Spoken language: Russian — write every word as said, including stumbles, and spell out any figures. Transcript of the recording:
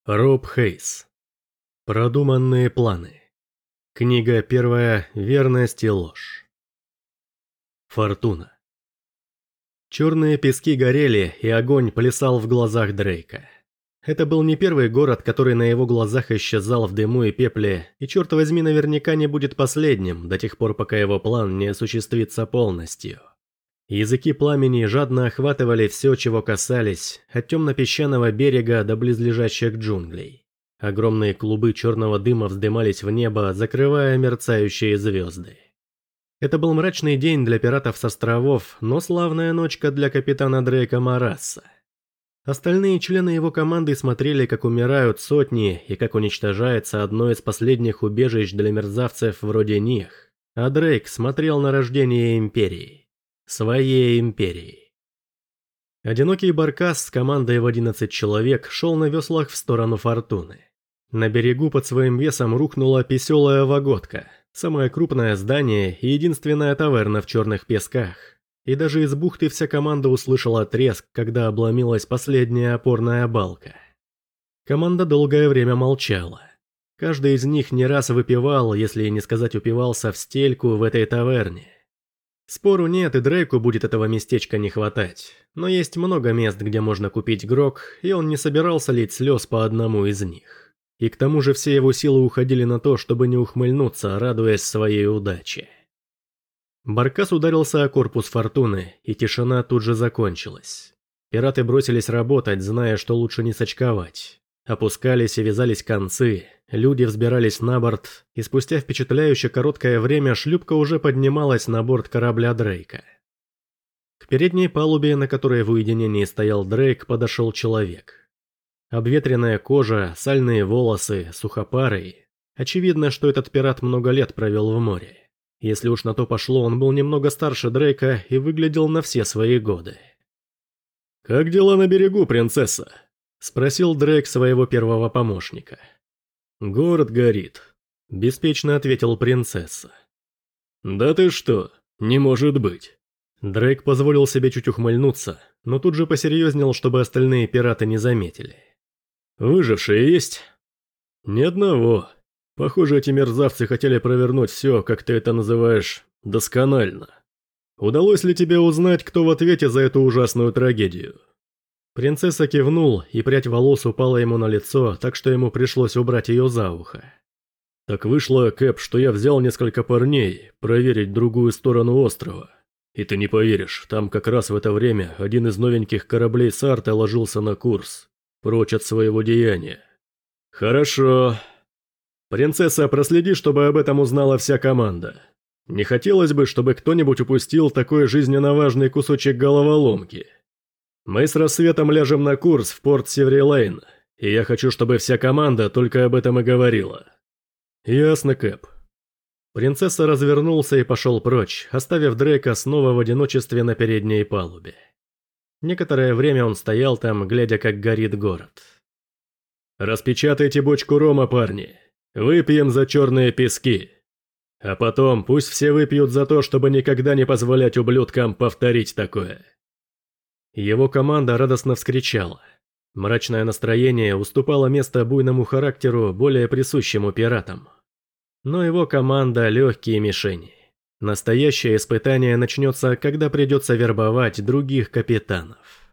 Роб Хейс. Продуманные планы. Книга первая «Верность и ложь». Фортуна. Черные пески горели, и огонь плясал в глазах Дрейка. Это был не первый город, который на его глазах исчезал в дыму и пепле, и, черт возьми, наверняка не будет последним, до тех пор, пока его план не осуществится полностью. Языки пламени жадно охватывали все, чего касались, от темно-песчаного берега до близлежащих джунглей. Огромные клубы черного дыма вздымались в небо, закрывая мерцающие звезды. Это был мрачный день для пиратов с островов, но славная ночка для капитана Дрейка Марасса. Остальные члены его команды смотрели, как умирают сотни и как уничтожается одно из последних убежищ для мерзавцев вроде них, а Дрейк смотрел на рождение Империи. Своей империи. Одинокий баркас с командой в одиннадцать человек шел на веслах в сторону Фортуны. На берегу под своим весом рухнула песелая ваготка, самое крупное здание и единственная таверна в черных песках. И даже из бухты вся команда услышала треск, когда обломилась последняя опорная балка. Команда долгое время молчала. Каждый из них не раз выпивал, если не сказать упивался в стельку в этой таверне. Спору нет, и Дрейку будет этого местечка не хватать, но есть много мест, где можно купить грог, и он не собирался лить слез по одному из них. И к тому же все его силы уходили на то, чтобы не ухмыльнуться, радуясь своей удаче. Баркас ударился о корпус Фортуны, и тишина тут же закончилась. Пираты бросились работать, зная, что лучше не сочковать. Опускались и вязались концы, люди взбирались на борт, и спустя впечатляюще короткое время шлюпка уже поднималась на борт корабля Дрейка. К передней палубе, на которой в уединении стоял Дрейк, подошел человек. Обветренная кожа, сальные волосы, сухопарый. Очевидно, что этот пират много лет провел в море. Если уж на то пошло, он был немного старше Дрейка и выглядел на все свои годы. «Как дела на берегу, принцесса?» — спросил Дрейк своего первого помощника. «Город горит», — беспечно ответил принцесса. «Да ты что? Не может быть». Дрейк позволил себе чуть ухмыльнуться, но тут же посерьезнел, чтобы остальные пираты не заметили. «Выжившие есть?» «Ни одного. Похоже, эти мерзавцы хотели провернуть все, как ты это называешь, досконально. Удалось ли тебе узнать, кто в ответе за эту ужасную трагедию?» Принцесса кивнул, и прядь волос упала ему на лицо, так что ему пришлось убрать ее за ухо. «Так вышло, Кэп, что я взял несколько парней проверить другую сторону острова. И ты не поверишь, там как раз в это время один из новеньких кораблей Сарта ложился на курс, прочь от своего деяния». «Хорошо. Принцесса, проследи, чтобы об этом узнала вся команда. Не хотелось бы, чтобы кто-нибудь упустил такой жизненно важный кусочек головоломки. Мы с рассветом ляжем на курс в порт Севрилейн, и я хочу, чтобы вся команда только об этом и говорила». «Ясно, Кэп». Принцесса развернулся и пошел прочь, оставив Дрейка снова в одиночестве на передней палубе. Некоторое время он стоял там, глядя, как горит город. «Распечатайте бочку рома, парни. Выпьем за черные пески. А потом пусть все выпьют за то, чтобы никогда не позволять ублюдкам повторить такое». Его команда радостно вскричала. Мрачное настроение уступало место буйному характеру, более присущему пиратам. Но его команда – легкие мишени. Настоящее испытание начнется, когда придется вербовать других капитанов.